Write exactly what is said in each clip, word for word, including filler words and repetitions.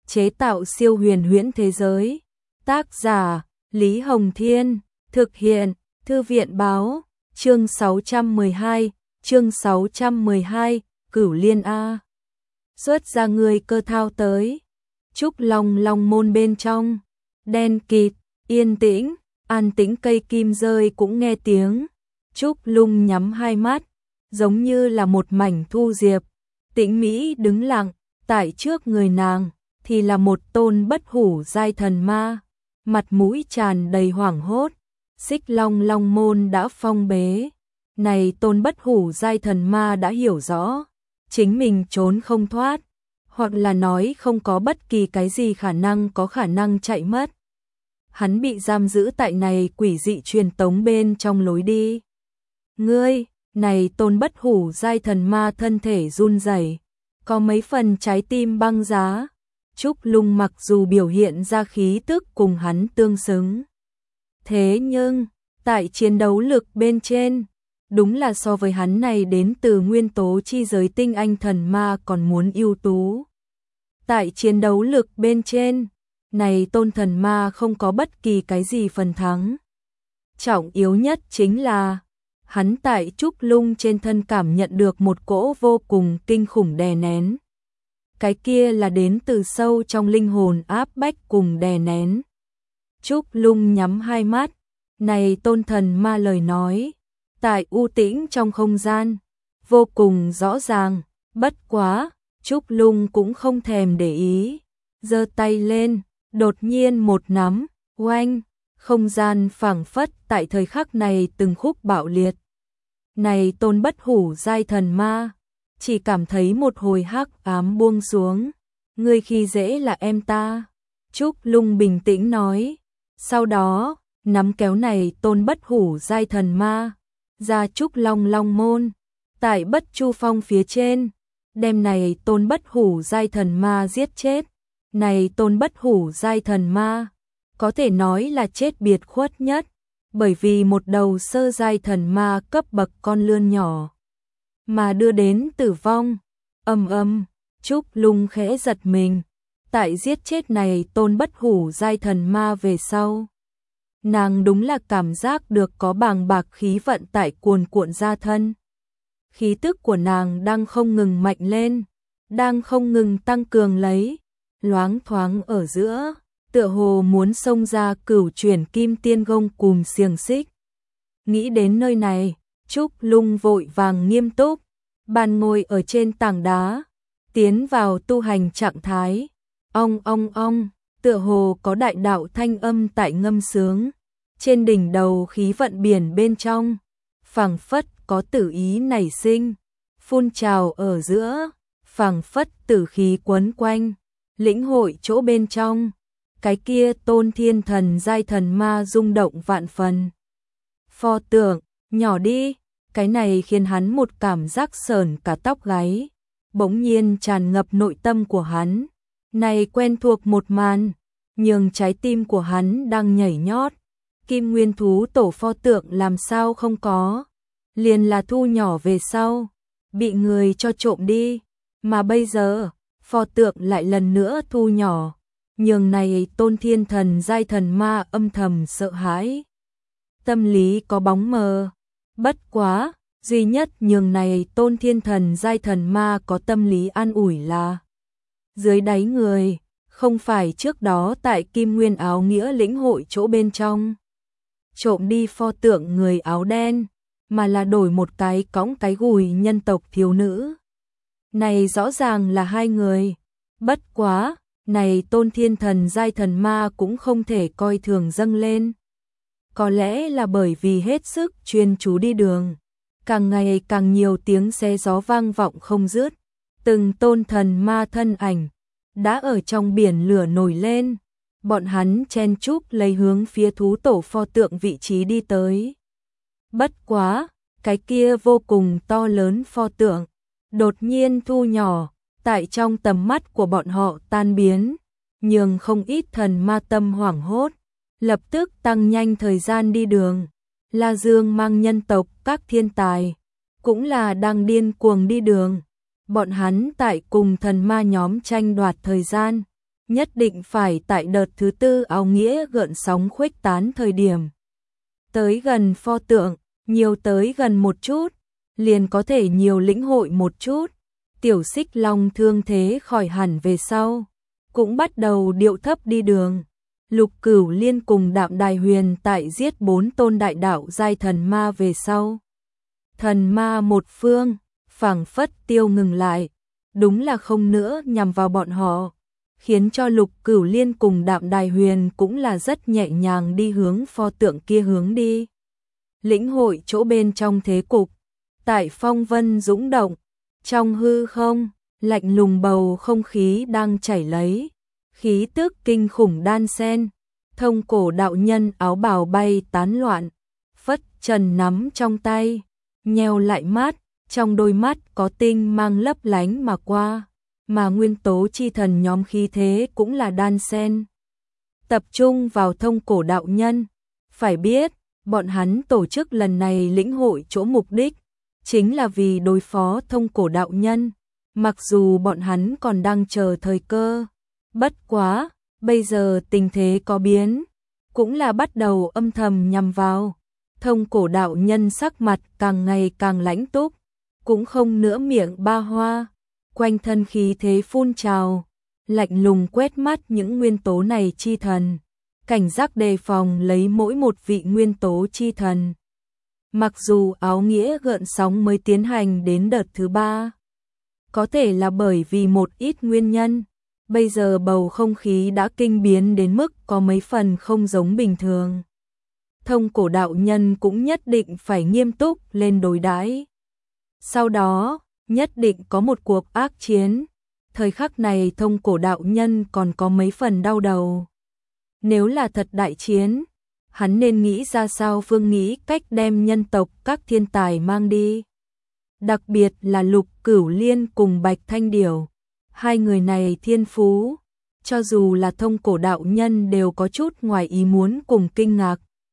chế tạo siêu huyền huyễn thế giới. Tác giả Lý Hồng Thiên, thực hiện Thư viện Báo, chương sáu trăm mười hai, chương sáu trăm mười hai, Cửu Liên A. Xuất ra người cơ thao tới. Trúc Long Long môn bên trong, đen kịt, yên tĩnh, an tĩnh, cây kim rơi cũng nghe tiếng. Trúc Lung nhắm hai mắt, giống như là một mảnh thu diệp, tĩnh mỹ đứng lặng, tại trước người nàng thì là một tôn bất hủ giai thần ma, mặt mũi tràn đầy hoảng hốt. Xích Long Long môn đã phong bế, này tôn bất hủ giai thần ma đã hiểu rõ, chính mình trốn không thoát, hoặc là nói không có bất kỳ cái gì khả năng có khả năng chạy mất. Hắn bị giam giữ tại này quỷ dị truyền tống bên trong lối đi. Ngươi, này tôn bất hủ giai thần ma thân thể run rẩy, có mấy phần trái tim băng giá. Trúc Lung mặc dù biểu hiện ra khí tức cùng hắn tương xứng, thế nhưng tại chiến đấu lực bên trên, đúng là so với hắn này đến từ nguyên tố chi giới tinh anh thần ma còn muốn ưu tú. Tại chiến đấu lực bên trên, này tôn thần ma không có bất kỳ cái gì phần thắng. Trọng yếu nhất chính là hắn tại Trúc Lung trên thân cảm nhận được một cỗ vô cùng kinh khủng đè nén. Cái kia là đến từ sâu trong linh hồn áp bách cùng đè nén. Trúc Lung nhắm hai mắt, này tôn thần ma lời nói, tại u tĩnh trong không gian, vô cùng rõ ràng, bất quá, Trúc Lung cũng không thèm để ý, giơ tay lên, đột nhiên một nắm, oanh, không gian phảng phất tại thời khắc này từng khúc bạo liệt. Này tôn bất hủ giai thần ma, chỉ cảm thấy một hồi hắc ám buông xuống, ngươi khi dễ là em ta. Trúc Lung bình tĩnh nói, sau đó, nắm kéo này tôn bất hủ giai thần ma, ra Trúc Long Long môn, tại Bất Chu Phong phía trên, đem này tôn bất hủ giai thần ma giết chết. Này tôn bất hủ giai thần ma, có thể nói là chết biệt khuất nhất, bởi vì một đầu sơ giai thần ma cấp bậc con lươn nhỏ mà đưa đến tử vong. Âm âm, Trúc Lung khẽ giật mình, tại giết chết này tôn bất hủ giai thần ma về sau, nàng đúng là cảm giác được có bàng bạc khí vận tại cuồn cuộn ra thân. Khí tức của nàng đang không ngừng mạnh lên, đang không ngừng tăng cường lấy, loáng thoáng ở giữa, tựa hồ muốn xông ra cửu chuyển kim tiên gông cùm xiềng xích. Nghĩ đến nơi này, Trúc Lung vội vàng nghiêm túc, bàn ngồi ở trên tảng đá, tiến vào tu hành trạng thái. Ong ong ong, tựa hồ có đại đạo thanh âm tại ngâm sướng, trên đỉnh đầu khí vận biển bên trong, phảng phất có tử ý nảy sinh, phun trào ở giữa, phảng phất tử khí quấn quanh, lĩnh hội chỗ bên trong, cái kia tôn thiên thần giai thần ma rung động vạn phần. Pho tượng, nhỏ đi, cái này khiến hắn một cảm giác sởn cả tóc gáy, bỗng nhiên tràn ngập nội tâm của hắn. Này quen thuộc một màn, nhường trái tim của hắn đang nhảy nhót. Kim Nguyên thú tổ pho tượng làm sao không có, liền là thu nhỏ về sau, bị người cho trộm đi, mà bây giờ, pho tượng lại lần nữa thu nhỏ, nhường này tôn thiên thần giai thần ma âm thầm sợ hãi. Tâm lý có bóng mờ, bất quá, duy nhất nhường này tôn thiên thần giai thần ma có tâm lý an ủi là dưới đáy người, không phải trước đó tại Kim Nguyên áo nghĩa lĩnh hội chỗ bên trong trộm đi pho tượng người áo đen, mà là đổi một cái cõng cái gùi nhân tộc thiếu nữ. Này rõ ràng là hai người, bất quá, này tôn thiên thần giai thần ma cũng không thể coi thường dâng lên. Có lẽ là bởi vì hết sức chuyên chú đi đường, càng ngày càng nhiều tiếng xe gió vang vọng không dứt, từng tôn thần ma thân ảnh đã ở trong biển lửa nổi lên, bọn hắn chen chúc lấy hướng phía thú tổ pho tượng vị trí đi tới. Bất quá, cái kia vô cùng to lớn pho tượng, đột nhiên thu nhỏ, tại trong tầm mắt của bọn họ tan biến, nhường không ít thần ma tâm hoảng hốt, lập tức tăng nhanh thời gian đi đường. La Dương mang nhân tộc các thiên tài, cũng là đang điên cuồng đi đường. Bọn hắn tại cùng thần ma nhóm tranh đoạt thời gian, nhất định phải tại đợt thứ tư áo nghĩa gợn sóng khuếch tán thời điểm. Tới gần pho tượng, nhiều tới gần một chút, liền có thể nhiều lĩnh hội một chút. Tiểu Xích Long thương thế khỏi hẳn về sau, cũng bắt đầu điệu thấp đi đường. Lục Cửu Liên cùng Đạm Đài Huyền tại giết bốn tôn đại đạo giai thần ma về sau. Thần ma một phương, phảng phất tiêu ngừng lại, đúng là không nữa nhằm vào bọn họ, khiến cho Lục Cửu Liên cùng Đạm Đài Huyền cũng là rất nhẹ nhàng đi hướng pho tượng kia hướng đi. Lĩnh hội chỗ bên trong thế cục, tại phong vân dũng động, trong hư không, lạnh lùng bầu không khí đang chảy lấy, khí tức kinh khủng đan sen, Thông Cổ đạo nhân áo bào bay tán loạn, phất trần nắm trong tay, nheo lại mắt, trong đôi mắt có tinh mang lấp lánh mà qua, mà nguyên tố chi thần nhóm khí thế cũng là đan sen. Tập trung vào Thông Cổ đạo nhân, phải biết, bọn hắn tổ chức lần này lĩnh hội chỗ mục đích, chính là vì đối phó Thông Cổ đạo nhân, mặc dù bọn hắn còn đang chờ thời cơ. Bất quá, bây giờ tình thế có biến, cũng là bắt đầu âm thầm nhằm vào. Thông Cổ đạo nhân sắc mặt càng ngày càng lãnh túc, cũng không nữa miệng ba hoa, quanh thân khí thế phun trào, lạnh lùng quét mắt những nguyên tố này chi thần, cảnh giác đề phòng lấy mỗi một vị nguyên tố chi thần. Mặc dù áo nghĩa gợn sóng mới tiến hành đến đợt thứ ba, có thể là bởi vì một ít nguyên nhân, bây giờ bầu không khí đã kinh biến đến mức có mấy phần không giống bình thường. Thông Cổ đạo nhân cũng nhất định phải nghiêm túc lên đối đãi. Sau đó, nhất định có một cuộc ác chiến. Thời khắc này Thông Cổ đạo nhân còn có mấy phần đau đầu. Nếu là thật đại chiến, hắn nên nghĩ ra sao phương nghĩ cách đem nhân tộc các thiên tài mang đi. Đặc biệt là Lục Cửu Liên cùng Bạch Thanh Điểu. Hai người này thiên phú, cho dù là Thông Cổ đạo nhân đều có chút ngoài ý muốn cùng kinh ngạc.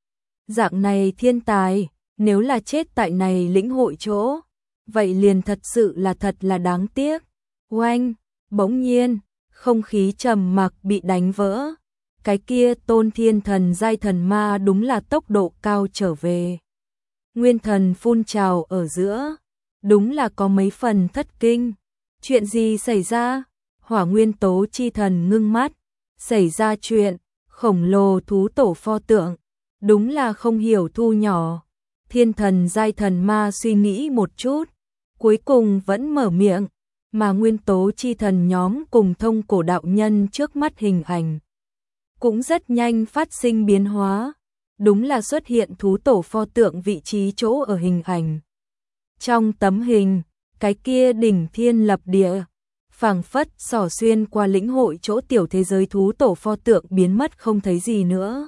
Dạng này thiên tài, nếu là chết tại này lĩnh hội chỗ, vậy liền thật sự là thật là đáng tiếc. Oanh, bỗng nhiên, không khí trầm mặc bị đánh vỡ. Cái kia tôn thiên thần giai thần ma đúng là tốc độ cao trở về. Nguyên thần phun trào ở giữa, đúng là có mấy phần thất kinh. Chuyện gì xảy ra? Hỏa nguyên tố chi thần ngưng mắt, xảy ra chuyện, khổng lồ thú tổ pho tượng, đúng là không hiểu thu nhỏ. Thiên thần giai thần ma suy nghĩ một chút, cuối cùng vẫn mở miệng, mà nguyên tố chi thần nhóm cùng Thông Cổ đạo nhân trước mắt hình ảnh cũng rất nhanh phát sinh biến hóa, đúng là xuất hiện thú tổ pho tượng vị trí chỗ ở hình ảnh. Trong tấm hình, cái kia đỉnh thiên lập địa, phảng phất xỏ xuyên qua lĩnh hội chỗ tiểu thế giới thú tổ pho tượng biến mất không thấy gì nữa.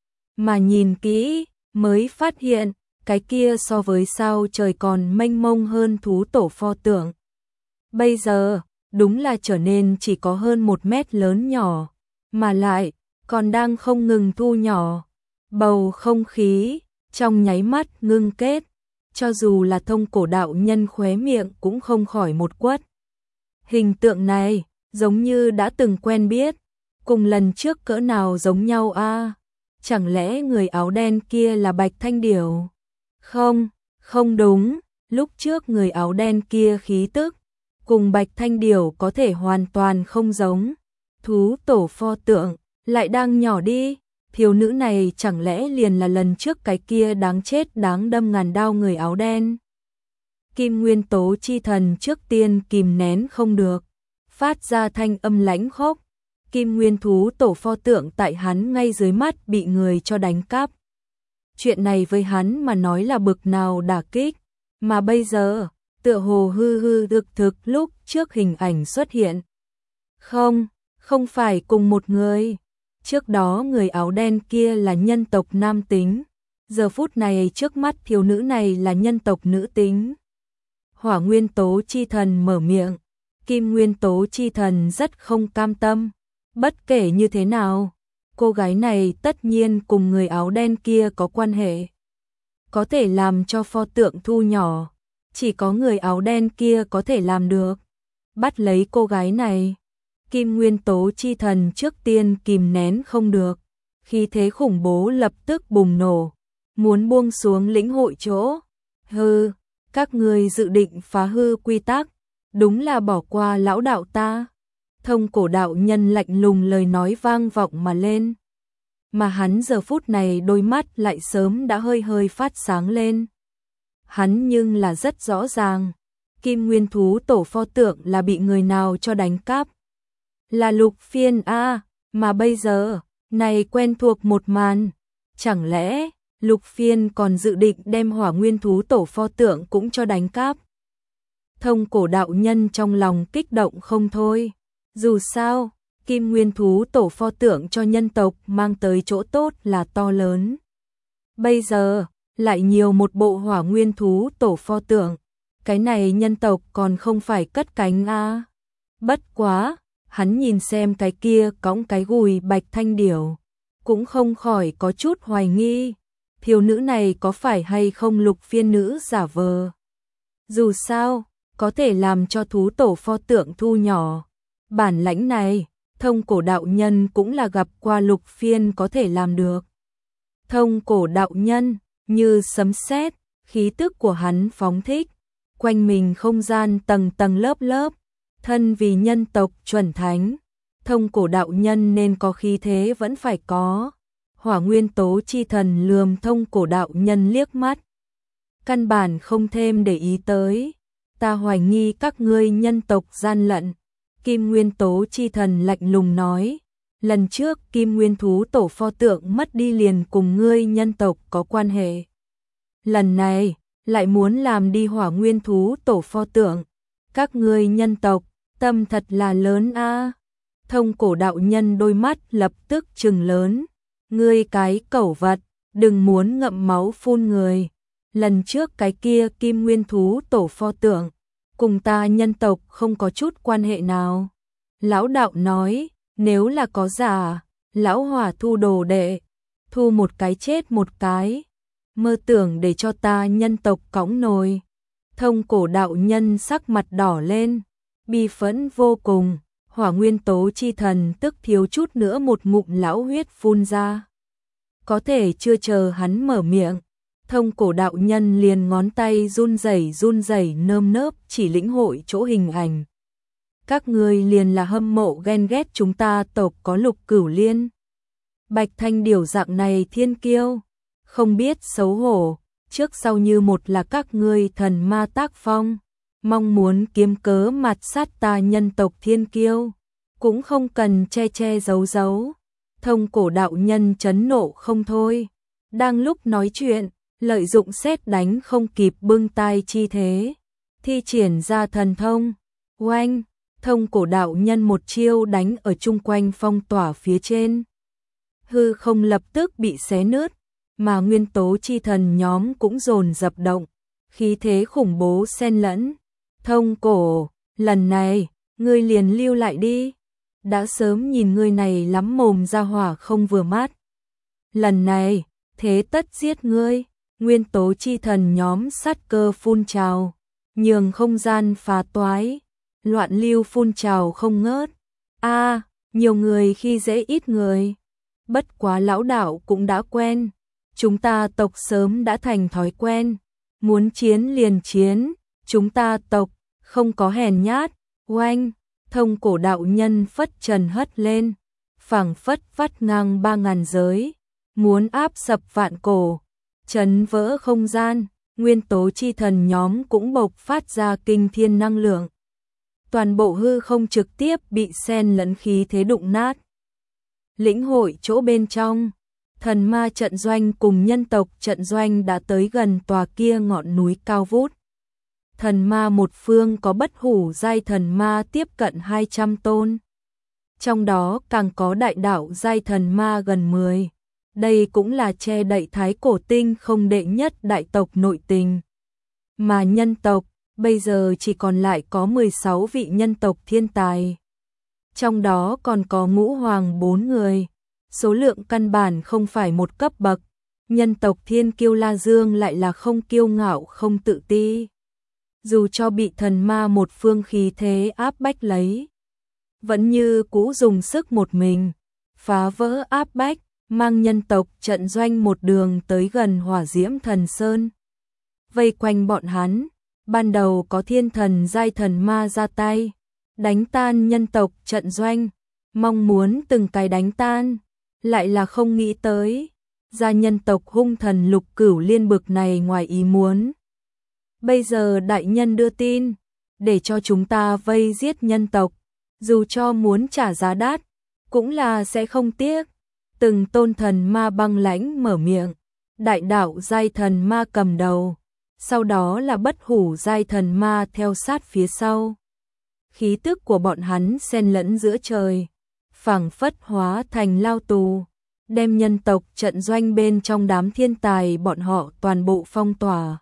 Mà nhìn kỹ, mới phát hiện, cái kia so với sao trời còn mênh mông hơn thú tổ pho tượng. Bây giờ, đúng là trở nên chỉ có hơn một mét lớn nhỏ, mà lại, còn đang không ngừng thu nhỏ. Bầu không khí, trong nháy mắt ngưng kết, cho dù là Thông Cổ đạo nhân khóe miệng cũng không khỏi một quất. Hình tượng này, giống như đã từng quen biết, cùng lần trước cỡ nào giống nhau a? À? Chẳng lẽ người áo đen kia là Bạch Thanh Điểu? Không, không đúng, lúc trước người áo đen kia khí tức, cùng Bạch Thanh Điểu có thể hoàn toàn không giống. Thú tổ pho tượng, lại đang nhỏ đi, thiếu nữ này chẳng lẽ liền là lần trước cái kia đáng chết đáng đâm ngàn đao người áo đen. Kim nguyên tố chi thần trước tiên kìm nén không được, phát ra thanh âm lãnh khốc. Kim nguyên thú tổ pho tượng tại hắn ngay dưới mắt bị người cho đánh cắp. Chuyện này với hắn mà nói là bực nào đả kích, mà bây giờ, tựa hồ hư hư thực thực lúc trước hình ảnh xuất hiện. Không, không phải cùng một người. Trước đó người áo đen kia là nhân tộc nam tính, giờ phút này trước mắt thiếu nữ này là nhân tộc nữ tính. Hỏa nguyên tố chi thần mở miệng, Kim nguyên tố chi thần rất không cam tâm. Bất kể như thế nào, cô gái này tất nhiên cùng người áo đen kia có quan hệ. Có thể làm cho pho tượng thu nhỏ, chỉ có người áo đen kia có thể làm được. Bắt lấy cô gái này, Kim Nguyên Tố chi thần trước tiên kìm nén không được, khí thế khủng bố lập tức bùng nổ, muốn buông xuống lĩnh hội chỗ. Hừ, các ngươi dự định phá hư quy tắc, đúng là bỏ qua lão đạo ta. Thông Cổ đạo nhân lạnh lùng lời nói vang vọng mà lên. Mà hắn giờ phút này đôi mắt lại sớm đã hơi hơi phát sáng lên. Hắn nhưng là rất rõ ràng, Kim Nguyên Thú tổ pho tượng là bị người nào cho đánh cắp. Là Lục Phiên a, mà bây giờ, này quen thuộc một màn, chẳng lẽ Lục Phiên còn dự định đem Hỏa Nguyên Thú tổ pho tượng cũng cho đánh cắp. Thông Cổ đạo nhân trong lòng kích động không thôi, dù sao, Kim Nguyên Thú tổ pho tượng cho nhân tộc mang tới chỗ tốt là to lớn. Bây giờ, lại nhiều một bộ Hỏa Nguyên Thú tổ pho tượng, cái này nhân tộc còn không phải cất cánh a. À. Bất quá, hắn nhìn xem cái kia cõng cái gùi bạch thanh điểu, cũng không khỏi có chút hoài nghi, thiếu nữ này có phải hay không Lục Phiên nữ giả vờ. Dù sao, có thể làm cho thú tổ pho tượng thu nhỏ. Bản lãnh này, Thông Cổ đạo nhân cũng là gặp qua Lục Phiên có thể làm được. Thông Cổ đạo nhân, như sấm sét, khí tức của hắn phóng thích, quanh mình không gian tầng tầng lớp lớp, thân vì nhân tộc chuẩn thánh, Thông Cổ đạo nhân nên có khí thế vẫn phải có. Hỏa Nguyên Tố chi thần lườm Thông Cổ đạo nhân liếc mắt, căn bản không thêm để ý tới. Ta hoài nghi các ngươi nhân tộc gian lận. Kim Nguyên Tố chi thần lạnh lùng nói, lần trước Kim Nguyên Thú tổ pho tượng mất đi liền cùng ngươi nhân tộc có quan hệ. Lần này, lại muốn làm đi Hỏa Nguyên Thú tổ pho tượng. Các ngươi nhân tộc, tâm thật là lớn a. À. Thông Cổ đạo nhân đôi mắt lập tức trừng lớn. Ngươi cái cẩu vật, đừng muốn ngậm máu phun người. Lần trước cái kia Kim Nguyên Thú tổ pho tượng, cùng ta nhân tộc không có chút quan hệ nào. Lão đạo nói, nếu là có giả, lão Hỏa thu đồ đệ, thu một cái chết một cái, mơ tưởng để cho ta nhân tộc cõng nồi. Thông Cổ đạo nhân sắc mặt đỏ lên, bi phẫn vô cùng, Hỏa Nguyên Tố chi thần tức thiếu chút nữa một ngụm lão huyết phun ra. Có thể chưa chờ hắn mở miệng, Thông Cổ đạo nhân liền ngón tay run rẩy run rẩy nơm nớp chỉ lĩnh hội chỗ hình ảnh. Các ngươi liền là hâm mộ ghen ghét chúng ta tộc có Lục Cửu Liên. Bạch thanh điểu dạng này thiên kiêu, không biết xấu hổ, trước sau như một là các ngươi thần ma tác phong, mong muốn kiếm cớ mạt sát ta nhân tộc thiên kiêu, cũng không cần che che giấu giấu. Thông Cổ đạo nhân chấn nộ không thôi, đang lúc nói chuyện, lợi dụng sét đánh không kịp bưng tai chi thế, thi triển ra thần thông. Oanh, Thông Cổ đạo nhân một chiêu đánh ở chung quanh phong tỏa phía trên. Hư không lập tức bị xé nứt, mà nguyên tố chi thần nhóm cũng dồn dập động, khí thế khủng bố xen lẫn. Thông Cổ, lần này, ngươi liền lưu lại đi. Đã sớm nhìn ngươi này lắm mồm ra hỏa không vừa mắt. Lần này, thế tất giết ngươi. Nguyên tố chi thần nhóm sát cơ phun trào, nhường không gian phá toái, loạn lưu phun trào không ngớt. A, à, nhiều người khi dễ ít người. Bất quá lão đạo cũng đã quen, chúng ta tộc sớm đã thành thói quen, muốn chiến liền chiến, chúng ta tộc không có hèn nhát. Oanh, Thông Cổ đạo nhân phất trần hất lên, phảng phất vắt ngang ba ngàn giới, muốn áp sập vạn cổ, chấn vỡ không gian. Nguyên tố chi thần nhóm cũng bộc phát ra kinh thiên năng lượng, toàn bộ hư không trực tiếp bị xen lẫn khí thế đụng nát. Lĩnh hội chỗ bên trong, thần ma trận doanh cùng nhân tộc trận doanh đã tới gần tòa kia ngọn núi cao vút. Thần ma một phương có bất hủ giai thần ma tiếp cận hai trăm tôn, trong đó càng có đại đạo giai thần ma gần mười. Đây cũng là che đậy Thái Cổ Tinh không đệ nhất đại tộc nội tình. Mà nhân tộc, bây giờ chỉ còn lại có mười sáu vị nhân tộc thiên tài. Trong đó còn có ngũ hoàng bốn người. Số lượng căn bản không phải một cấp bậc. Nhân tộc thiên kiêu La Dương lại là không kiêu ngạo không tự ti. Dù cho bị thần ma một phương khí thế áp bách lấy. vẫn như cũ dùng sức một mình, phá vỡ áp bách, mang nhân tộc trận doanh một đường tới gần Hỏa Diễm Thần Sơn. Vây quanh bọn hắn, ban đầu có thiên thần giai thần ma ra tay, đánh tan nhân tộc trận doanh, mong muốn từng cái đánh tan, lại là không nghĩ tới, gia nhân tộc hung thần Lục Cửu Liên bực này ngoài ý muốn. Bây giờ đại nhân đưa tin, để cho chúng ta vây giết nhân tộc, dù cho muốn trả giá đắt, cũng là sẽ không tiếc. Từng tôn thần ma băng lãnh mở miệng, đại đạo giai thần ma cầm đầu, sau đó là bất hủ giai thần ma theo sát phía sau. Khí tức của bọn hắn xen lẫn giữa trời, phảng phất hóa thành lao tù, đem nhân tộc trận doanh bên trong đám thiên tài bọn họ toàn bộ phong tỏa.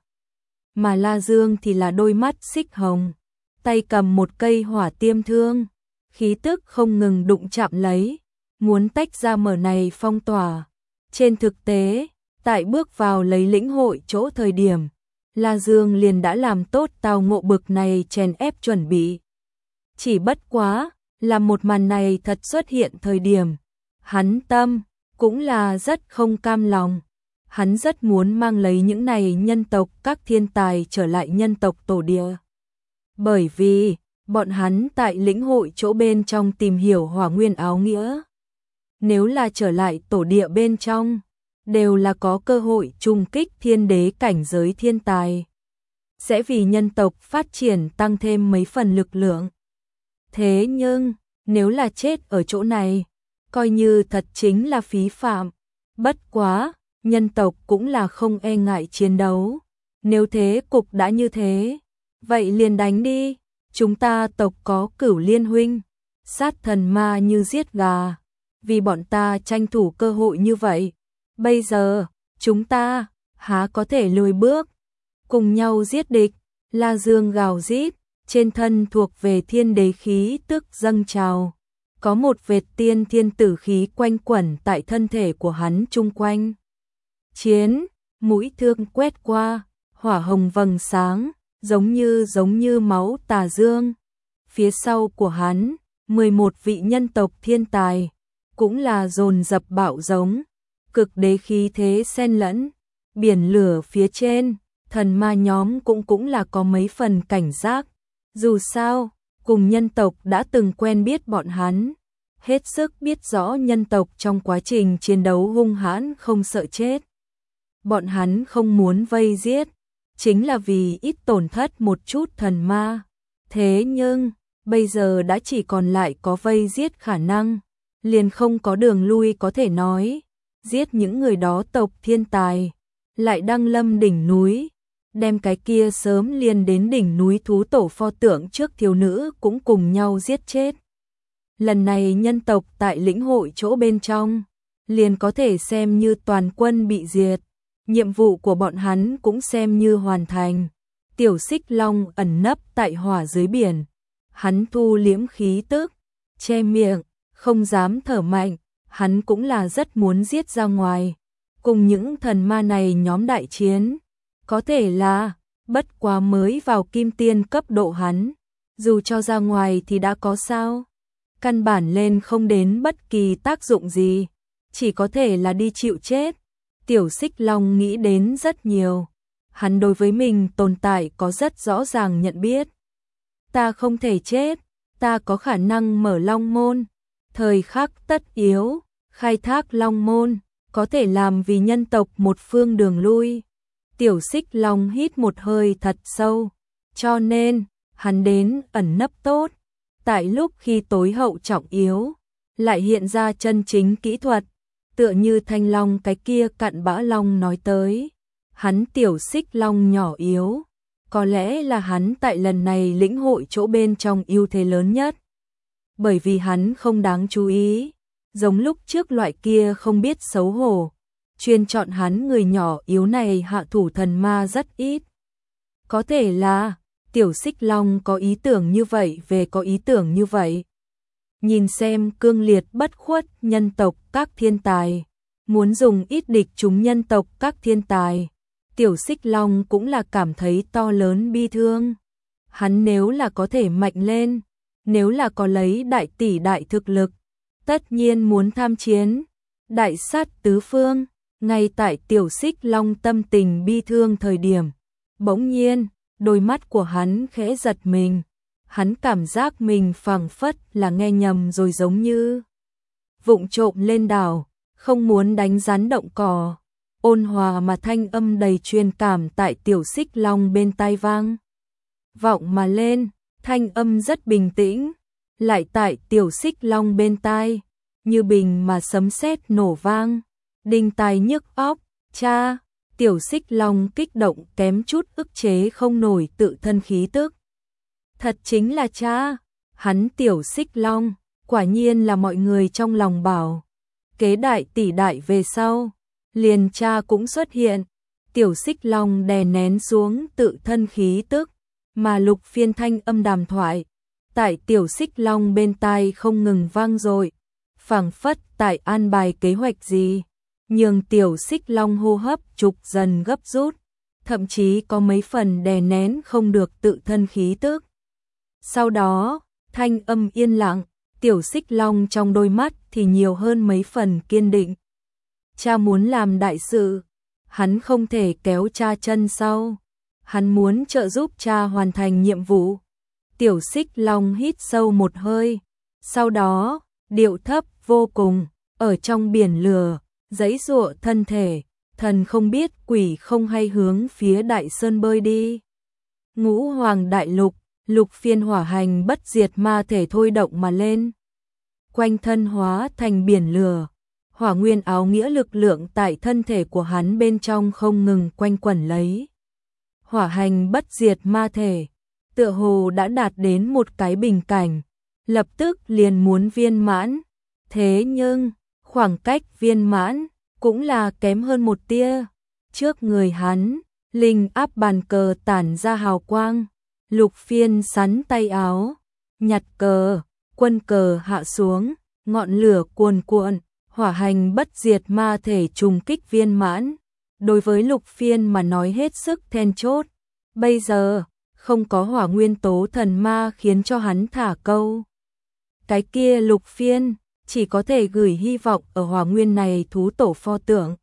Mà La Dương thì là đôi mắt xích hồng, tay cầm một cây hỏa tiêm thương, khí tức không ngừng đụng chạm lấy, muốn tách ra mở này phong tỏa. Trên thực tế, tại bước vào lấy lĩnh hội chỗ thời điểm, La Dương liền đã làm tốt tào ngộ bực này chèn ép chuẩn bị. Chỉ bất quá, là một màn này thật xuất hiện thời điểm, hắn tâm cũng là rất không cam lòng. Hắn rất muốn mang lấy những này nhân tộc các thiên tài trở lại nhân tộc tổ địa. Bởi vì, bọn hắn tại lĩnh hội chỗ bên trong tìm hiểu hỏa nguyên áo nghĩa. Nếu là trở lại tổ địa bên trong, đều là có cơ hội trùng kích thiên đế cảnh giới thiên tài. Sẽ vì nhân tộc phát triển tăng thêm mấy phần lực lượng. Thế nhưng, nếu là chết ở chỗ này, coi như thật chính là phí phạm. Bất quá, nhân tộc cũng là không e ngại chiến đấu. Nếu thế cục đã như thế, vậy liền đánh đi. Chúng ta tộc có Cửu Liên huynh, sát thần ma như giết gà. Vì bọn ta tranh thủ cơ hội như vậy, bây giờ, chúng ta, há có thể lùi bước. Cùng nhau giết địch, La Dương gào rít, trên thân thuộc về thiên đế khí tức dâng trào. Có một vệt tiên thiên tử khí quanh quẩn tại thân thể của hắn chung quanh. Chiến, mũi thương quét qua, hỏa hồng vầng sáng, giống như giống như máu tà dương. Phía sau của hắn, mười một vị nhân tộc thiên tài, cũng là dồn dập bạo giống, cực đế khí thế xen lẫn, biển lửa phía trên, thần ma nhóm cũng cũng là có mấy phần cảnh giác. Dù sao, cùng nhân tộc đã từng quen biết bọn hắn, hết sức biết rõ nhân tộc trong quá trình chiến đấu hung hãn không sợ chết. Bọn hắn không muốn vây giết, chính là vì ít tổn thất một chút thần ma. Thế nhưng, bây giờ đã chỉ còn lại có vây giết khả năng, liền không có đường lui có thể nói. Giết những người đó tộc thiên tài, lại đăng lâm đỉnh núi, đem cái kia sớm liền đến đỉnh núi thú tổ pho tượng trước thiếu nữ cũng cùng nhau giết chết. Lần này nhân tộc tại lĩnh hội chỗ bên trong, liền có thể xem như toàn quân bị diệt. Nhiệm vụ của bọn hắn cũng xem như hoàn thành. Tiểu Xích Long ẩn nấp tại hỏa dưới biển. Hắn thu liễm khí tức, che miệng, không dám thở mạnh. Hắn cũng là rất muốn giết ra ngoài. Cùng những thần ma này nhóm đại chiến. Có thể là, bất quá mới vào kim tiên cấp độ hắn. Dù cho ra ngoài thì đã có sao? Căn bản lên không đến bất kỳ tác dụng gì. Chỉ có thể là đi chịu chết. Tiểu Xích Long nghĩ đến rất nhiều. Hắn đối với mình tồn tại có rất rõ ràng nhận biết. Ta không thể chết, ta có khả năng mở Long Môn. Thời khắc tất yếu, khai thác Long Môn, có thể làm vì nhân tộc một phương đường lui. Tiểu Xích Long hít một hơi thật sâu. Cho nên, hắn đến ẩn nấp tốt. Tại lúc khi tối hậu trọng yếu, lại hiện ra chân chính kỹ thuật. Tựa như Thanh Long cái kia cặn bã long nói tới, hắn Tiểu Xích Long nhỏ yếu, có lẽ là hắn tại lần này lĩnh hội chỗ bên trong ưu thế lớn nhất. Bởi vì hắn không đáng chú ý, giống lúc trước loại kia không biết xấu hổ, chuyên chọn hắn người nhỏ yếu này hạ thủ thần ma rất ít. Có thể là, Tiểu Xích Long có ý tưởng như vậy về có ý tưởng như vậy. Nhìn xem cương liệt bất khuất nhân tộc các thiên tài, muốn dùng ít địch chúng nhân tộc các thiên tài, Tiểu Xích Long cũng là cảm thấy to lớn bi thương. Hắn nếu là có thể mạnh lên, nếu là có lấy đại tỷ đại thực lực, tất nhiên muốn tham chiến, đại sát tứ phương. Ngay tại Tiểu Xích Long tâm tình bi thương thời điểm, bỗng nhiên, đôi mắt của hắn khẽ giật mình. Hắn cảm giác mình phảng phất là nghe nhầm rồi, giống như vụng trộm lên đảo, không muốn đánh rắn động cỏ. Ôn hòa mà thanh âm đầy truyền cảm tại Tiểu Xích Long bên tai vang vọng mà lên, thanh âm rất bình tĩnh, lại tại Tiểu Xích Long bên tai, như bình mà sấm sét nổ vang, đinh tai nhức óc. Cha! Tiểu Xích Long kích động kém chút ức chế không nổi tự thân khí tức. Thật chính là cha! Hắn Tiểu Xích Long, quả nhiên là mọi người trong lòng bảo. Kế đại tỷ đại về sau, liền cha cũng xuất hiện. Tiểu Xích Long đè nén xuống tự thân khí tức, mà Lục Phiên thanh âm đàm thoại tại Tiểu Xích Long bên tai không ngừng vang dội, phảng phất tại an bài kế hoạch gì, nhường Tiểu Xích Long hô hấp trục dần gấp rút, thậm chí có mấy phần đè nén không được tự thân khí tức. Sau đó, thanh âm yên lặng, Tiểu Xích Long trong đôi mắt thì nhiều hơn mấy phần kiên định. Cha muốn làm đại sự, hắn không thể kéo cha chân sau, hắn muốn trợ giúp cha hoàn thành nhiệm vụ. Tiểu Xích Long hít sâu một hơi, sau đó, điệu thấp vô cùng, ở trong biển lửa, giãy giụa thân thể, thần không biết quỷ không hay hướng phía Đại Sơn bơi đi. Ngũ Hoàng Đại Lục, Lục Phiên hỏa hành bất diệt ma thể thôi động mà lên, quanh thân hóa thành biển lửa. Hỏa nguyên áo nghĩa lực lượng tại thân thể của hắn bên trong không ngừng quanh quẩn lấy. Hỏa hành bất diệt ma thể, tựa hồ đã đạt đến một cái bình cảnh, lập tức liền muốn viên mãn. Thế nhưng, khoảng cách viên mãn cũng là kém hơn một tia. Trước người hắn, linh áp bàn cờ tản ra hào quang. Lục Phiên sắn tay áo, nhặt cờ, quân cờ hạ xuống, ngọn lửa cuồn cuộn. Hỏa hành bất diệt ma thể trùng kích viên mãn, đối với Lục Phiên mà nói hết sức then chốt. Bây giờ, không có hỏa nguyên tố thần ma khiến cho hắn thả câu. Cái kia Lục Phiên, chỉ có thể gửi hy vọng ở hỏa nguyên này thú tổ pho tượng.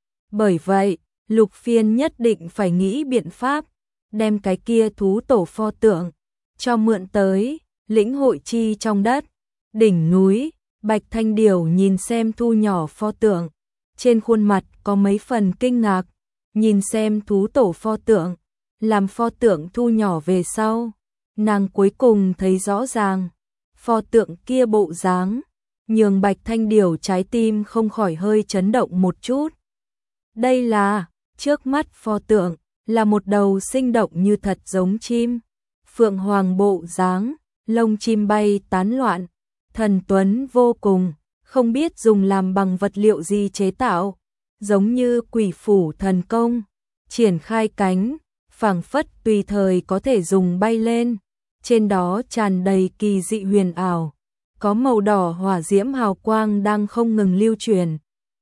Bởi vậy, Lục Phiên nhất định phải nghĩ biện pháp, đem cái kia thú tổ pho tượng, cho mượn tới, lĩnh hội chi trong đất, đỉnh núi. Bạch Thanh Điểu nhìn xem thu nhỏ pho tượng, trên khuôn mặt có mấy phần kinh ngạc, nhìn xem thú tổ pho tượng, làm pho tượng thu nhỏ về sau, nàng cuối cùng thấy rõ ràng, pho tượng kia bộ dáng, nhường Bạch Thanh Điểu trái tim không khỏi hơi chấn động một chút. Đây là, trước mắt pho tượng, là một đầu sinh động như thật giống chim, phượng hoàng bộ dáng, lông chim bay tán loạn. Thần tuấn vô cùng, không biết dùng làm bằng vật liệu gì chế tạo, giống như quỷ phủ thần công, triển khai cánh, phảng phất tùy thời có thể dùng bay lên, trên đó tràn đầy kỳ dị huyền ảo, có màu đỏ hỏa diễm hào quang đang không ngừng lưu truyền.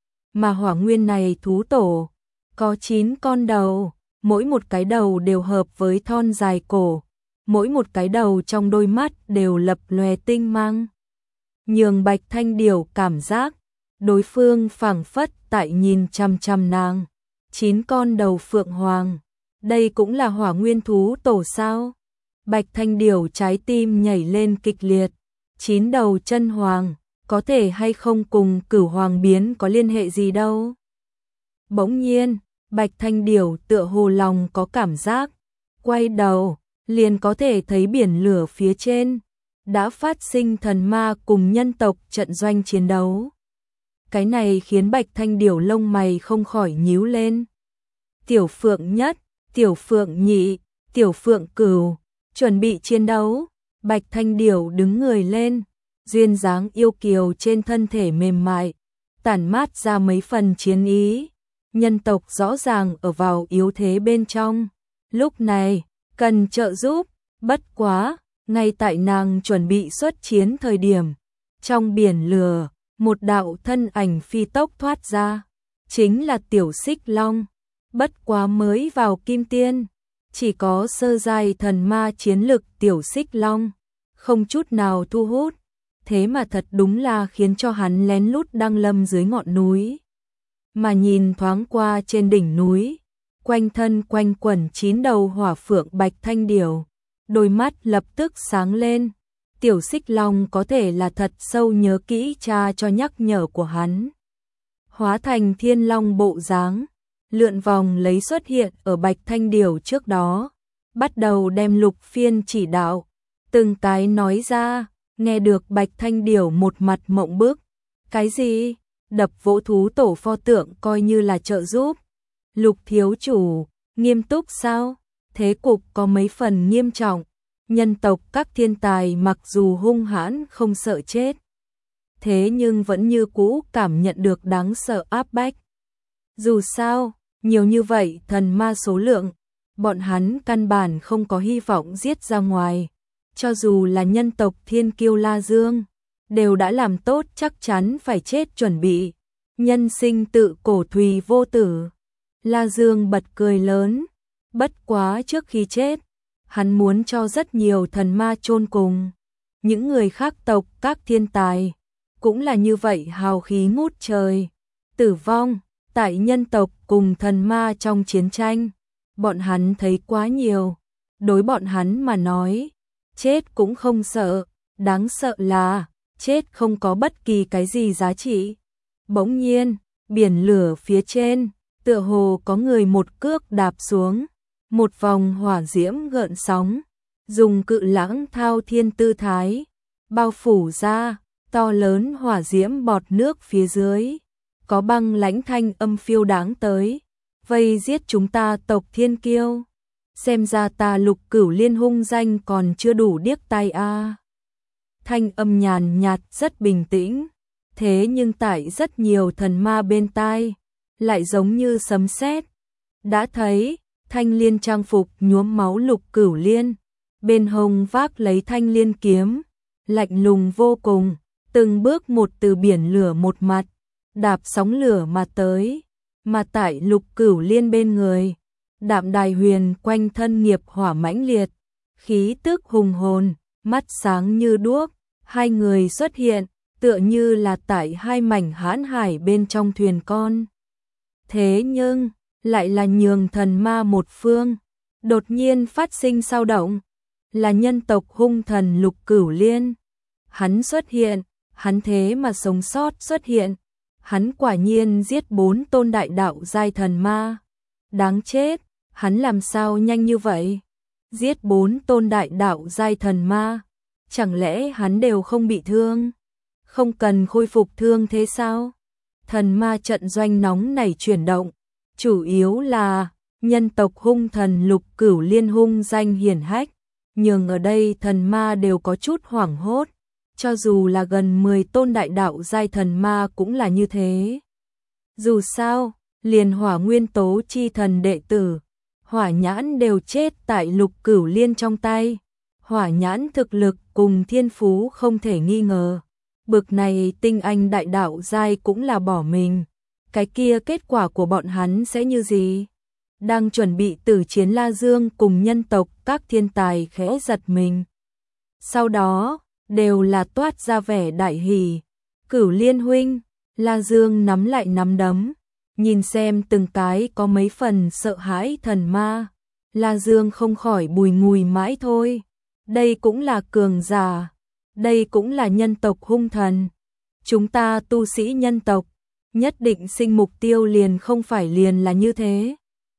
Mà hỏa nguyên này thú tổ, có chín con đầu, mỗi một cái đầu đều hợp với thon dài cổ, mỗi một cái đầu trong đôi mắt đều lập lòe tinh mang. Nhường Bạch Thanh Điểu cảm giác, đối phương phảng phất tại nhìn chằm chằm nàng. Chín con đầu phượng hoàng, đây cũng là hỏa nguyên thú tổ sao? Bạch Thanh Điểu trái tim nhảy lên kịch liệt. Chín đầu chân hoàng, có thể hay không cùng Cửu Hoàng biến có liên hệ gì đâu? Bỗng nhiên, Bạch Thanh Điểu tựa hồ lòng có cảm giác, quay đầu, liền có thể thấy biển lửa phía trên. Đã phát sinh thần ma cùng nhân tộc trận doanh chiến đấu. Cái này khiến Bạch Thanh Điểu lông mày không khỏi nhíu lên. Tiểu Phượng nhất, Tiểu Phượng nhị, Tiểu Phượng cửu, chuẩn bị chiến đấu. Bạch Thanh Điểu đứng người lên, duyên dáng yêu kiều trên thân thể mềm mại, tản mát ra mấy phần chiến ý. Nhân tộc rõ ràng ở vào yếu thế bên trong, lúc này cần trợ giúp, bất quá. Ngay tại nàng chuẩn bị xuất chiến thời điểm, trong biển lửa, một đạo thân ảnh phi tốc thoát ra, chính là Tiểu Xích Long, bất quá mới vào kim tiên, chỉ có sơ giai thần ma chiến lực Tiểu Xích Long, không chút nào thu hút, thế mà thật đúng là khiến cho hắn lén lút đăng lâm dưới ngọn núi. Mà nhìn thoáng qua trên đỉnh núi, quanh thân quanh quẩn chín đầu hỏa phượng bạch thanh điểu, đôi mắt lập tức sáng lên. Tiểu Xích Long có thể là thật sâu nhớ kỹ cha cho nhắc nhở của hắn. Hóa thành thiên long bộ dáng, lượn vòng lấy xuất hiện ở bạch thanh điểu trước đó, bắt đầu đem lục phiên chỉ đạo, từng cái nói ra, nghe được bạch thanh điểu một mặt mộng bức. Cái gì? Đập vỗ thú tổ pho tượng coi như là trợ giúp. Lục thiếu chủ, nghiêm túc sao? Thế cục có mấy phần nghiêm trọng. Nhân tộc các thiên tài mặc dù hung hãn không sợ chết, thế nhưng vẫn như cũ cảm nhận được đáng sợ áp bách. Dù sao, nhiều như vậy thần ma số lượng, bọn hắn căn bản không có hy vọng giết ra ngoài. Cho dù là nhân tộc thiên kiêu La Dương, đều đã làm tốt chắc chắn phải chết chuẩn bị. Nhân sinh tự cổ thùy vô tử. La Dương bật cười lớn, bất quá trước khi chết, hắn muốn cho rất nhiều thần ma chôn cùng. Những người khác tộc các thiên tài, cũng là như vậy hào khí ngút trời. Tử vong, tại nhân tộc cùng thần ma trong chiến tranh, bọn hắn thấy quá nhiều. Đối bọn hắn mà nói, chết cũng không sợ, đáng sợ là, chết không có bất kỳ cái gì giá trị. Bỗng nhiên, biển lửa phía trên, tựa hồ có người một cước đạp xuống. Một vòng hỏa diễm gợn sóng, dùng cự lãng thao thiên tư thái, bao phủ ra, to lớn hỏa diễm bọt nước phía dưới, có băng lãnh thanh âm phiêu đáng tới, vây giết chúng ta tộc thiên kiêu. Xem ra ta Lục Cửu Liên hung danh còn chưa đủ điếc tai a. Thanh âm nhàn nhạt rất bình tĩnh, thế nhưng tại rất nhiều thần ma bên tai, lại giống như sấm sét. Đã thấy thanh liên trang phục nhuốm máu Lục Cửu Liên, bên hông vác lấy thanh liên kiếm, lạnh lùng vô cùng, từng bước một từ biển lửa một mặt, đạp sóng lửa mà tới, mà tại Lục Cửu Liên bên người, Đạm Đài Huyền quanh thân nghiệp hỏa mãnh liệt, khí tức hùng hồn, mắt sáng như đuốc, hai người xuất hiện, tựa như là tại hai mảnh hãn hải bên trong thuyền con. Thế nhưng, lại là nhường thần ma một phương, đột nhiên phát sinh sao động, là nhân tộc hung thần Lục Cửu Liên. Hắn xuất hiện, hắn thế mà sống sót xuất hiện, hắn quả nhiên giết bốn tôn đại đạo giai thần ma. Đáng chết, hắn làm sao nhanh như vậy? Giết bốn tôn đại đạo giai thần ma, chẳng lẽ hắn đều không bị thương? Không cần khôi phục thương thế sao? Thần ma trận doanh nóng này chuyển động, chủ yếu là nhân tộc hung thần Lục Cửu Liên hung danh hiển hách, nhưng ở đây thần ma đều có chút hoảng hốt, cho dù là gần mười tôn đại đạo giai thần ma cũng là như thế. Dù sao, liền Hỏa Nguyên Tố chi thần đệ tử, Hỏa Nhãn đều chết tại Lục Cửu Liên trong tay. Hỏa Nhãn thực lực cùng thiên phú không thể nghi ngờ, bực này tinh anh đại đạo giai cũng là bỏ mình. Cái kia kết quả của bọn hắn sẽ như gì? Đang chuẩn bị tử chiến La Dương cùng nhân tộc các thiên tài khẽ giật mình. Sau đó, đều là toát ra vẻ đại hỉ. Cửu Liên huynh, La Dương nắm lại nắm đấm, nhìn xem từng cái có mấy phần sợ hãi thần ma. La Dương không khỏi bùi ngùi mãi thôi. Đây cũng là cường giả, đây cũng là nhân tộc hung thần. Chúng ta tu sĩ nhân tộc, nhất định sinh mục tiêu liền không phải liền là như thế.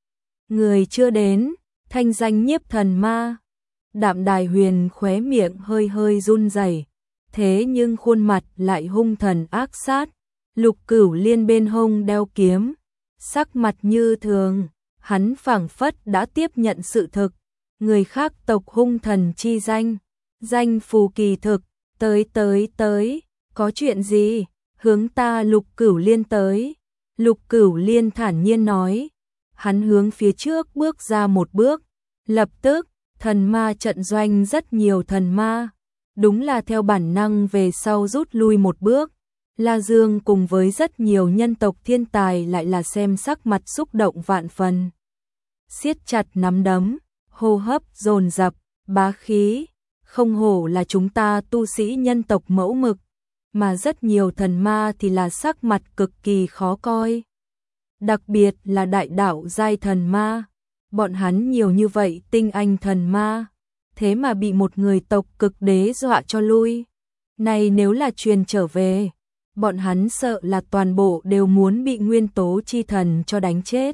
Người chưa đến, thanh danh nhiếp thần ma. Đạm Đài Huyền khóe miệng hơi hơi run rẩy, thế nhưng khuôn mặt lại hung thần ác sát. Lục Cửu Liên bên hông đeo kiếm, sắc mặt như thường, hắn phảng phất đã tiếp nhận sự thực. Người khác tộc hung thần chi danh, danh phù kỳ thực, tới tới tới, có chuyện gì, hướng ta Lục Cửu Liên tới. Lục Cửu Liên thản nhiên nói, hắn hướng phía trước bước ra một bước, lập tức, thần ma trận doanh rất nhiều thần ma, đúng là theo bản năng về sau rút lui một bước. La Dương cùng với rất nhiều nhân tộc thiên tài lại là xem sắc mặt xúc động vạn phần. Siết chặt nắm đấm, hô hấp dồn dập, bá khí, không hổ là chúng ta tu sĩ nhân tộc mẫu mực, mà rất nhiều thần ma thì là sắc mặt cực kỳ khó coi. Đặc biệt là đại đạo giai thần ma, bọn hắn nhiều như vậy tinh anh thần ma, thế mà bị một người tộc cực đế dọa cho lui. Này nếu là truyền trở về, bọn hắn sợ là toàn bộ đều muốn bị nguyên tố chi thần cho đánh chết.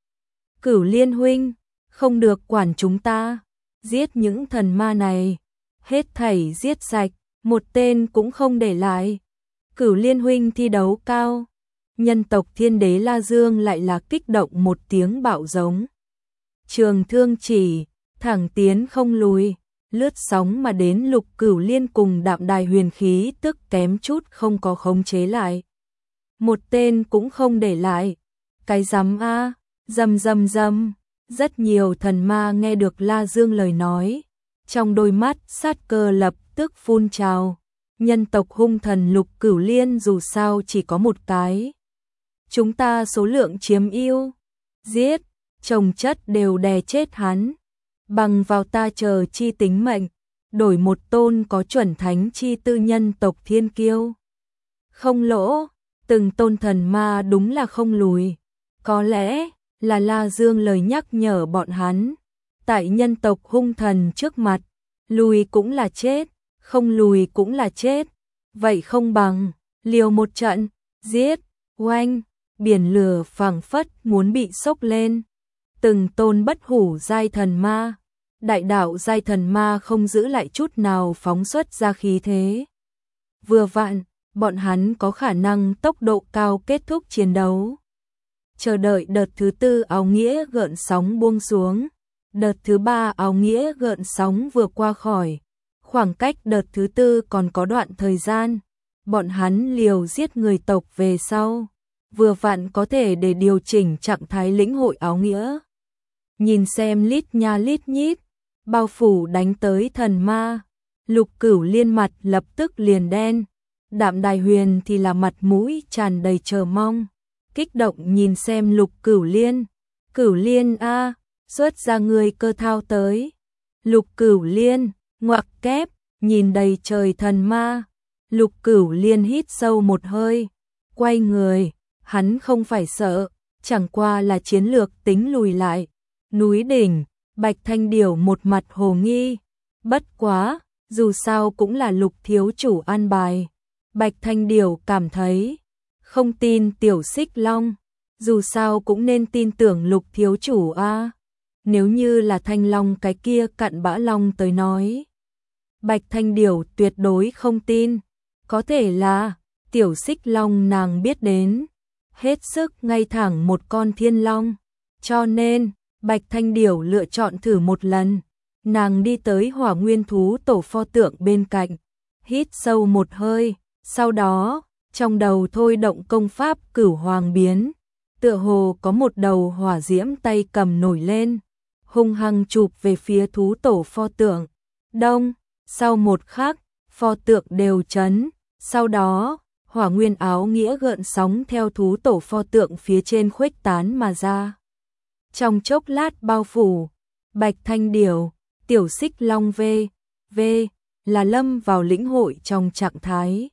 Cửu Liên huynh, không được quản chúng ta, giết những thần ma này, hết thảy giết sạch, một tên cũng không để lại. Cửu Liên huynh thi đấu cao, nhân tộc thiên đế La Dương lại là kích động một tiếng bạo giống. Trường thương chỉ, thẳng tiến không lùi, lướt sóng mà đến Lục Cửu Liên cùng Đạm Đài huyền khí tức kém chút không có khống chế lại. Một tên cũng không để lại. Cái rắm a, rầm rầm rầm, rất nhiều thần ma nghe được La Dương lời nói, trong đôi mắt sát cơ lập tức phun trào. Nhân tộc hung thần Lục Cửu Liên dù sao chỉ có một cái. Chúng ta số lượng chiếm ưu, giết, chồng chất đều đè chết hắn. Bằng vào ta chờ chi tính mệnh, đổi một tôn có chuẩn thánh chi tư nhân tộc thiên kiêu. Không lỗ, từng tôn thần ma đúng là không lùi. Có lẽ là La Dương lời nhắc nhở bọn hắn. Tại nhân tộc hung thần trước mặt, lùi cũng là chết, không lùi cũng là chết. Vậy không bằng, liều một trận, giết, oanh, biển lửa phảng phất muốn bị sốc lên. Từng tôn bất hủ giai thần ma, đại đạo giai thần ma không giữ lại chút nào phóng xuất ra khí thế. Vừa vặn, bọn hắn có khả năng tốc độ cao kết thúc chiến đấu. Chờ đợi đợt thứ tư áo nghĩa gợn sóng buông xuống, đợt thứ ba áo nghĩa gợn sóng vừa qua khỏi. Khoảng cách đợt thứ tư còn có đoạn thời gian, bọn hắn liều giết người tộc về sau, vừa vặn có thể để điều chỉnh trạng thái lĩnh hội áo nghĩa. Nhìn xem lít nha lít nhít, bao phủ đánh tới thần ma, Lục Cửu Liên mặt lập tức liền đen. Đạm Đài huyền thì là mặt mũi tràn đầy chờ mong, kích động nhìn xem Lục Cửu Liên. Cửu Liên a, xuất ra người cơ thao tới. Lục Cửu Liên, ngoặc kép, nhìn đầy trời thần ma. Lục Cửu Liên hít sâu một hơi, quay người, hắn không phải sợ, chẳng qua là chiến lược tính lùi lại. Núi đỉnh, Bạch Thanh Điểu một mặt hồ nghi, bất quá, dù sao cũng là Lục thiếu chủ an bài. Bạch Thanh Điểu cảm thấy, không tin Tiểu Xích Long, dù sao cũng nên tin tưởng Lục thiếu chủ a. Nếu như là Thanh Long cái kia cặn bã long tới nói, Bạch Thanh Điểu tuyệt đối không tin. Có thể là Tiểu Xích Long nàng biết đến, hết sức ngay thẳng một con thiên long, cho nên Bạch Thanh Điểu lựa chọn thử một lần. Nàng đi tới Hỏa Nguyên thú tổ pho tượng bên cạnh, hít sâu một hơi, sau đó trong đầu thôi động công pháp Cửu Hoàng biến, tựa hồ có một đầu hỏa diễm tay cầm nổi lên, hung hăng chụp về phía thú tổ pho tượng. Đông, sau một khắc, pho tượng đều chấn, sau đó, Hỏa Nguyên áo nghĩa gợn sóng theo thú tổ pho tượng phía trên khuếch tán mà ra. Trong chốc lát bao phủ, Bạch Thanh Điểu, Tiểu Xích Long V, V, là lâm vào lĩnh hội trong trạng thái.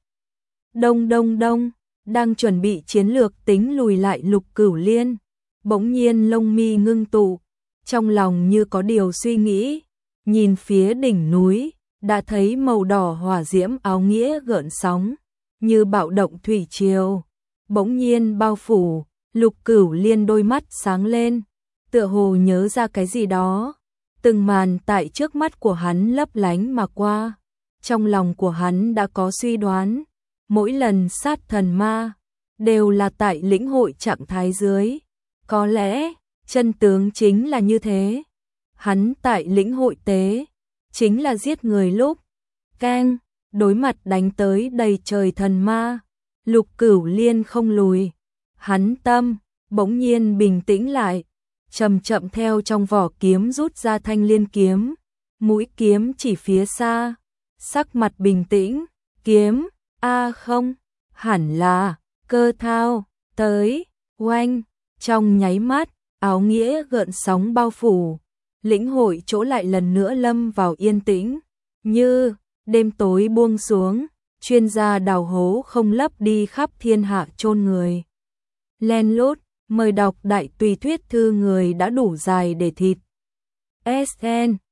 Đông đông đông, đang chuẩn bị chiến lược tính lùi lại Lục Cửu Liên, bỗng nhiên lông mi ngưng tụ, trong lòng như có điều suy nghĩ, nhìn phía đỉnh núi, đã thấy màu đỏ hỏa diễm áo nghĩa gợn sóng, như bạo động thủy triều, bỗng nhiên bao phủ. Lục Cửu Liên đôi mắt sáng lên, tựa hồ nhớ ra cái gì đó, từng màn tại trước mắt của hắn lấp lánh mà qua. Trong lòng của hắn đã có suy đoán, mỗi lần sát thần ma đều là tại lĩnh hội trạng thái dưới. Có lẽ chân tướng chính là như thế. Hắn tại lĩnh hội tế chính là giết người lúc keng, đối mặt đánh tới đầy trời thần ma, Lục Cửu Liên không lùi. Hắn tâm bỗng nhiên bình tĩnh lại, chậm chậm theo trong vỏ kiếm rút ra thanh liên kiếm, mũi kiếm chỉ phía xa, sắc mặt bình tĩnh, kiếm, a không, hẳn là cơ thao, tới, oanh, trong nháy mắt, áo nghĩa gợn sóng bao phủ, lĩnh hội chỗ lại lần nữa lâm vào yên tĩnh, Như đêm tối buông xuống, chuyên gia đào hố không lấp đi khắp thiên hạ chôn người. Len lút, mời đọc đại tùy thuyết thư người đã đủ dài để thịt. ét en